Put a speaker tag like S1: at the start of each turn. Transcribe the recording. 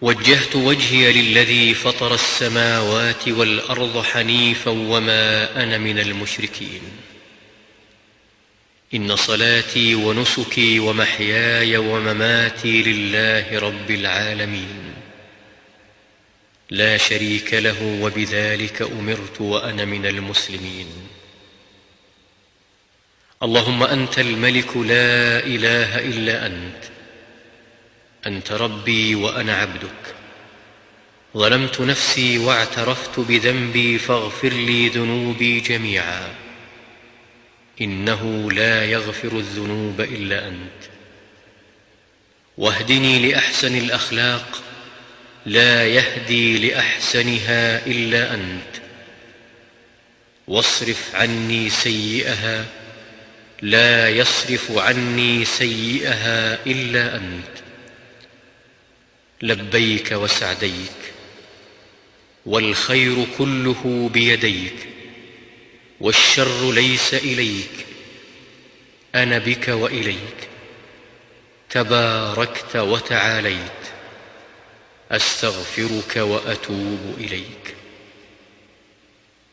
S1: وجهت وجهي للذي فطر السماوات والأرض حنيفا وما أنا من المشركين. إن صلاتي ونسكي ومحياي ومماتي لله رب العالمين لا شريك له، وبذلك أمرت وأنا من المسلمين. اللهم أنت الملك لا إله إلا أنت ربي وأنا عبدك. ظلمت نفسي واعترفت بذنبي فاغفر لي ذنوبي جميعا، إنه لا يغفر الذنوب إلا أنت. واهدني لأحسن الأخلاق لا يهدي لأحسنها إلا أنت، واصرف عني سيئها لا يصرف عني سيئها إلا أنت. لبيك وسعديك، والخير كله بيديك، والشر ليس إليك، أنا بك وإليك. تباركت وتعاليت، أستغفرك وأتوب إليك.